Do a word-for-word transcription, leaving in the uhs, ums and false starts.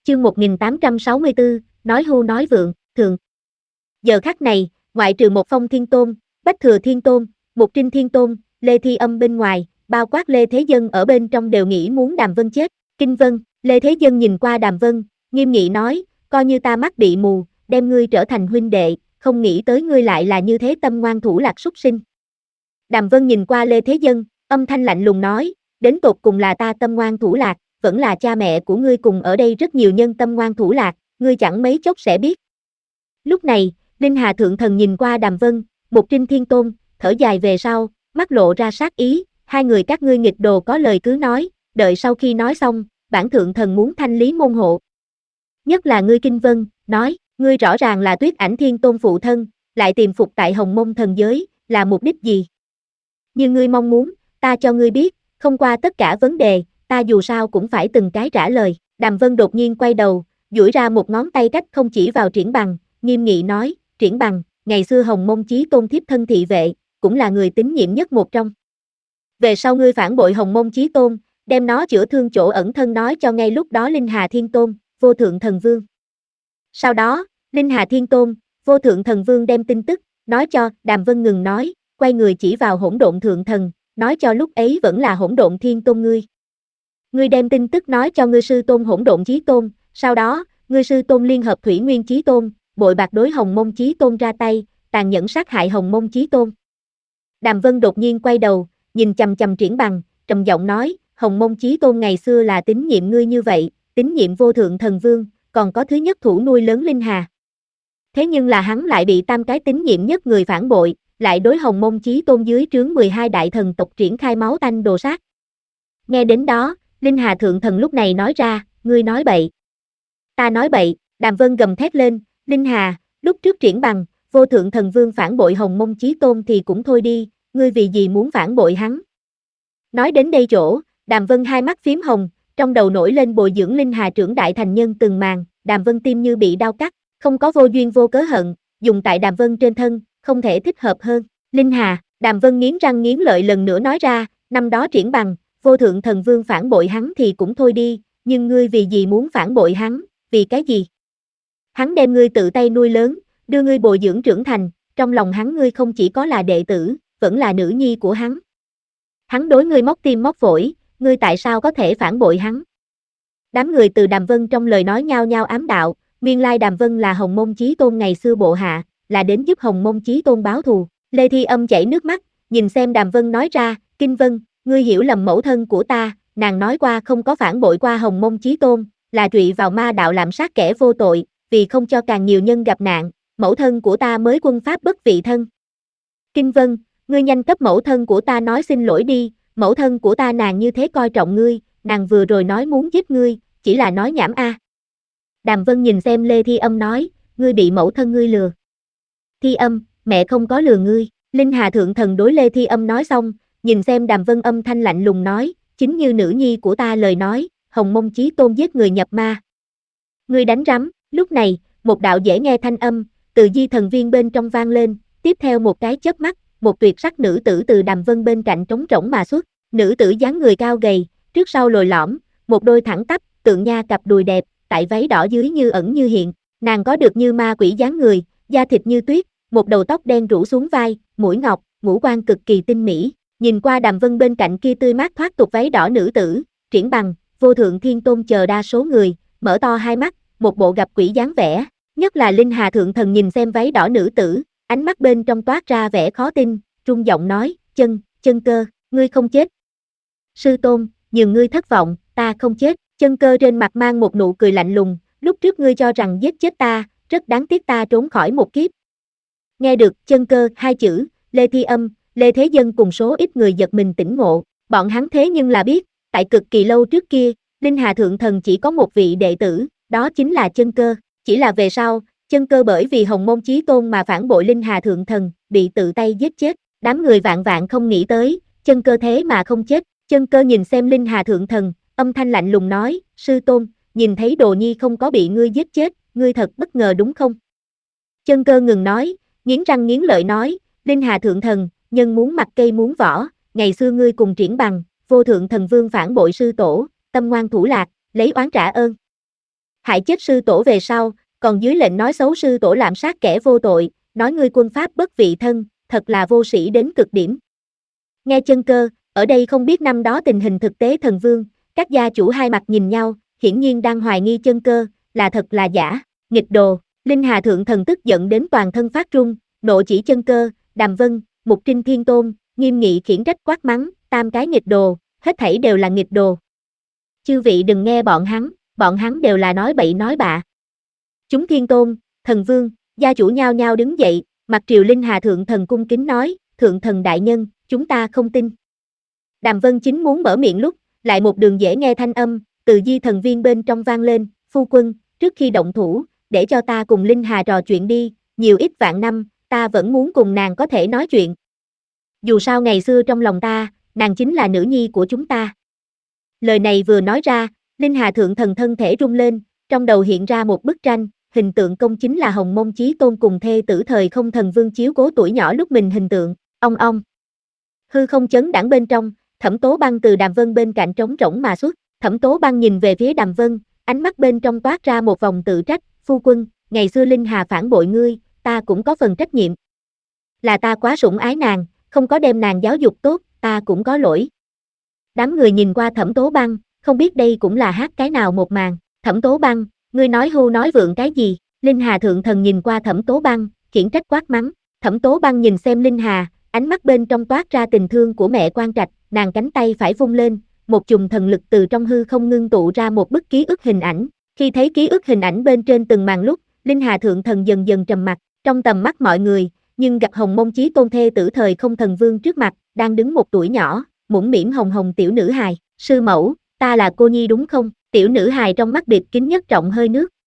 chương một nghìn tám trăm sáu mươi tư, nói hưu nói vượng, thượng. Giờ khắc này, ngoại trừ một Phong Thiên Tôn, Bách Thừa Thiên Tôn, Mục Trinh Thiên Tôn, Lê Thi Âm bên ngoài, bao quát Lê Thế Dân ở bên trong đều nghĩ muốn Đàm Vân chết. Kinh Vân, Lê Thế Dân nhìn qua Đàm Vân, nghiêm nghị nói, coi như ta mắt bị mù, đem ngươi trở thành huynh đệ, không nghĩ tới ngươi lại là như thế tâm ngoan thủ lạc súc sinh. Đàm Vân nhìn qua Lê Thế Dân, âm thanh lạnh lùng nói, đến tột cùng là ta tâm ngoan thủ lạc, vẫn là cha mẹ của ngươi cùng ở đây rất nhiều nhân tâm ngoan thủ lạc, ngươi chẳng mấy chốc sẽ biết. Lúc này, Linh Hà Thượng Thần nhìn qua Đàm Vân, Mục Trinh Thiên Tôn, thở dài về sau, mắt lộ ra sát ý, hai người các ngươi nghịch đồ có lời cứ nói, đợi sau khi nói xong, bản Thượng Thần muốn thanh lý môn hộ. Nhất là ngươi Kinh Vân, nói, ngươi rõ ràng là Tuyết Ảnh Thiên Tôn phụ thân, lại tìm phục tại Hồng Mông thần giới, là mục đích gì? Như ngươi mong muốn, ta cho ngươi biết, không qua tất cả vấn đề, ta dù sao cũng phải từng cái trả lời. Đàm Vân đột nhiên quay đầu, duỗi ra một ngón tay cách không chỉ vào Triển Bằng, nghiêm nghị nói, Triển Bằng, ngày xưa Hồng Mông Chí Tôn thiếp thân thị vệ, cũng là người tín nhiệm nhất một trong. Về sau ngươi phản bội Hồng Mông Chí Tôn, đem nó chữa thương chỗ ẩn thân nói cho ngay lúc đó Linh Hà Thiên Tôn, Vô Thượng Thần Vương. Sau đó, Linh Hà Thiên Tôn, Vô Thượng Thần Vương đem tin tức, nói cho, Đàm Vân ngừng nói, quay người chỉ vào Hỗn Độn Thượng Thần, nói cho lúc ấy vẫn là Hỗn Độn Thiên Tôn ngươi. Ngươi đem tin tức nói cho ngươi sư tôn Hỗn Độn Chí Tôn, sau đó, ngươi sư tôn liên hợp Thủy Nguyên Chí Tôn, bội bạc đối Hồng Mông Chí Tôn ra tay, tàn nhẫn sát hại Hồng Mông Chí Tôn. Đàm Vân đột nhiên quay đầu, nhìn chằm chằm Triển Bằng, trầm giọng nói, Hồng Mông Chí Tôn ngày xưa là tín nhiệm ngươi như vậy, tín nhiệm Vô Thượng Thần Vương, còn có thứ nhất thủ nuôi lớn Linh Hà. Thế nhưng là hắn lại bị tam cái tín nhiệm nhất người phản bội, lại đối Hồng Mông Chí Tôn dưới trướng mười hai đại thần tộc triển khai máu tanh đồ sát. Nghe đến đó, Linh Hà Thượng Thần lúc này nói ra, ngươi nói bậy. Ta nói bậy, Đàm Vân gầm thét lên, Linh Hà, lúc trước Triển Bằng, Vô Thượng Thần Vương phản bội Hồng Mông Chí Tôn thì cũng thôi đi, ngươi vì gì muốn phản bội hắn? Nói đến đây chỗ, Đàm Vân hai mắt phím hồng, trong đầu nổi lên bồi dưỡng Linh Hà trưởng đại thành nhân từng màn, Đàm Vân tim như bị đau cắt, không có vô duyên vô cớ hận, dùng tại Đàm Vân trên thân, không thể thích hợp hơn. Linh Hà, Đàm Vân nghiến răng nghiến lợi lần nữa nói ra, năm đó Triển Bằng, Vô Thượng Thần Vương phản bội hắn thì cũng thôi đi, nhưng ngươi vì gì muốn phản bội hắn, vì cái gì? Hắn đem ngươi tự tay nuôi lớn, đưa ngươi bồi dưỡng trưởng thành, trong lòng hắn ngươi không chỉ có là đệ tử, vẫn là nữ nhi của hắn. Hắn đối ngươi móc tim móc phổi, ngươi tại sao có thể phản bội hắn? Đám người từ Đàm Vân trong lời nói nhao nhao ám đạo, nguyên lai Đàm Vân là Hồng Mông Chí Tôn ngày xưa bộ hạ, là đến giúp Hồng Mông Chí Tôn báo thù. Lê Thi Âm chảy nước mắt, nhìn xem Đàm Vân nói ra, Kinh Vân, ngươi hiểu lầm mẫu thân của ta, nàng nói qua không có phản bội qua Hồng Mông Chí Tôn, là trụy vào ma đạo lạm sát kẻ vô tội, vì không cho càng nhiều nhân gặp nạn, mẫu thân của ta mới quân pháp bất vị thân. Kinh Vân, ngươi nhanh cấp mẫu thân của ta nói xin lỗi đi, mẫu thân của ta nàng như thế coi trọng ngươi, nàng vừa rồi nói muốn giết ngươi, chỉ là nói nhảm a. À. Đàm Vân nhìn xem Lê Thi Âm nói, ngươi bị mẫu thân ngươi lừa. Thi Âm, mẹ không có lừa ngươi. Linh Hà Thượng Thần đối Lê Thi Âm nói xong, nhìn xem Đàm Vân âm thanh lạnh lùng nói, chính như nữ nhi của ta lời nói, Hồng Mông Chí Tôn giết người nhập ma. Ngươi đánh rắm, lúc này, một đạo dễ nghe thanh âm, từ di thần viên bên trong vang lên, tiếp theo một cái chớp mắt, một tuyệt sắc nữ tử từ Đàm Vân bên cạnh trống rỗng mà xuất, nữ tử dáng người cao gầy, trước sau lồi lõm, một đôi thẳng tắp, tượng nha cặp đùi đẹp, tại váy đỏ dưới như ẩn như hiện, nàng có được như ma quỷ dáng người, da thịt như tuyết, một đầu tóc đen rủ xuống vai, mũi ngọc, ngũ quan cực kỳ tinh mỹ. Nhìn qua Đàm Vân bên cạnh kia tươi mát thoát tục váy đỏ nữ tử, Triển Bằng, Vô Thượng Thiên Tôn chờ đa số người, mở to hai mắt, một bộ gặp quỷ dáng vẻ, nhất là Linh Hà Thượng Thần nhìn xem váy đỏ nữ tử, ánh mắt bên trong toát ra vẻ khó tin, run giọng nói, chân, chân cơ, ngươi không chết. Sư Tôn, nhường ngươi thất vọng, ta không chết, chân cơ trên mặt mang một nụ cười lạnh lùng, lúc trước ngươi cho rằng giết chết ta, rất đáng tiếc ta trốn khỏi một kiếp. Nghe được chân cơ hai chữ, Lê Thi Âm, Lê Thế Dân cùng số ít người giật mình tỉnh ngộ, bọn hắn thế nhưng là biết, tại cực kỳ lâu trước kia, Linh Hà Thượng Thần chỉ có một vị đệ tử, đó chính là chân cơ, chỉ là về sau, chân cơ bởi vì Hồng Mông Chí Tôn mà phản bội Linh Hà Thượng Thần, bị tự tay giết chết, đám người vạn vạn không nghĩ tới, chân cơ thế mà không chết, chân cơ nhìn xem Linh Hà Thượng Thần, âm thanh lạnh lùng nói, sư tôn, nhìn thấy đồ nhi không có bị ngươi giết chết, ngươi thật bất ngờ đúng không? Chân cơ ngừng nói, nghiến răng nghiến lợi nói, Linh Hà Thượng Thần, nhân muốn mặt cây muốn vỏ, ngày xưa ngươi cùng Triển Bằng, Vô Thượng Thần Vương phản bội sư tổ, tâm ngoan thủ lạc, lấy oán trả ơn. Hại chết sư tổ về sau, còn dưới lệnh nói xấu sư tổ lạm sát kẻ vô tội, nói ngươi quân pháp bất vị thân, thật là vô sĩ đến cực điểm. Nghe Chân Cơ, ở đây không biết năm đó tình hình thực tế Thần Vương, các gia chủ hai mặt nhìn nhau, hiển nhiên đang hoài nghi Chân Cơ, là thật là giả, nghịch đồ. Linh Hà Thượng Thần tức giận đến toàn thân phát run, nộ chỉ Chân Cơ, Đàm Vân, Mục Trinh Thiên Tôn, nghiêm nghị khiển trách quát mắng, tam cái nghịch đồ, hết thảy đều là nghịch đồ. Chư vị đừng nghe bọn hắn, bọn hắn đều là nói bậy nói bạ. Chúng Thiên Tôn, Thần Vương, gia chủ nhao nhao đứng dậy, mặt triều Linh Hà Thượng Thần cung kính nói, Thượng Thần đại nhân, chúng ta không tin. Đàm Vân chính muốn mở miệng lúc, lại một đường dễ nghe thanh âm, từ Di Thần Viên bên trong vang lên, phu quân, trước khi động thủ, để cho ta cùng Linh Hà trò chuyện đi, nhiều ít vạn năm, ta vẫn muốn cùng nàng có thể nói chuyện. Dù sao ngày xưa trong lòng ta, nàng chính là nữ nhi của chúng ta. Lời này vừa nói ra, Linh Hà Thượng Thần thân thể rung lên, trong đầu hiện ra một bức tranh, hình tượng công chính là Hồng Mông Chí Tôn cùng thê tử thời không thần vương chiếu cố tuổi nhỏ lúc mình hình tượng, ong ong. Hư không chấn đãng bên trong, Thẩm Tố Băng từ Đàm Vân bên cạnh trống rỗng mà xuất, Thẩm Tố Băng nhìn về phía Đàm Vân, ánh mắt bên trong toát ra một vòng tự trách, phu quân, ngày xưa Linh Hà phản bội ngươi, ta cũng có phần trách nhiệm. Là ta quá sủng ái nàng, không có đem nàng giáo dục tốt, ta cũng có lỗi. Đám người nhìn qua Thẩm Tố Băng, không biết đây cũng là hát cái nào một màn, Thẩm Tố Băng, ngươi nói hưu nói vượng cái gì, Linh Hà Thượng Thần nhìn qua Thẩm Tố Băng, khiển trách quát mắng, Thẩm Tố Băng nhìn xem Linh Hà, ánh mắt bên trong toát ra tình thương của mẹ Quan Trạch, nàng cánh tay phải vung lên, một chùm thần lực từ trong hư không ngưng tụ ra một bức ký ức hình ảnh, khi thấy ký ức hình ảnh bên trên từng màn lúc, Linh Hà Thượng Thần dần dần trầm mặt, trong tầm mắt mọi người, nhưng gặp Hồng Mông Chí Tôn thê tử thời không thần vương trước mặt, đang đứng một tuổi nhỏ, mũm mĩm hồng hồng tiểu nữ hài, sư mẫu, ta là cô nhi đúng không? Tiểu nữ hài trong mắt điệp kính nhất trọng hơi nước,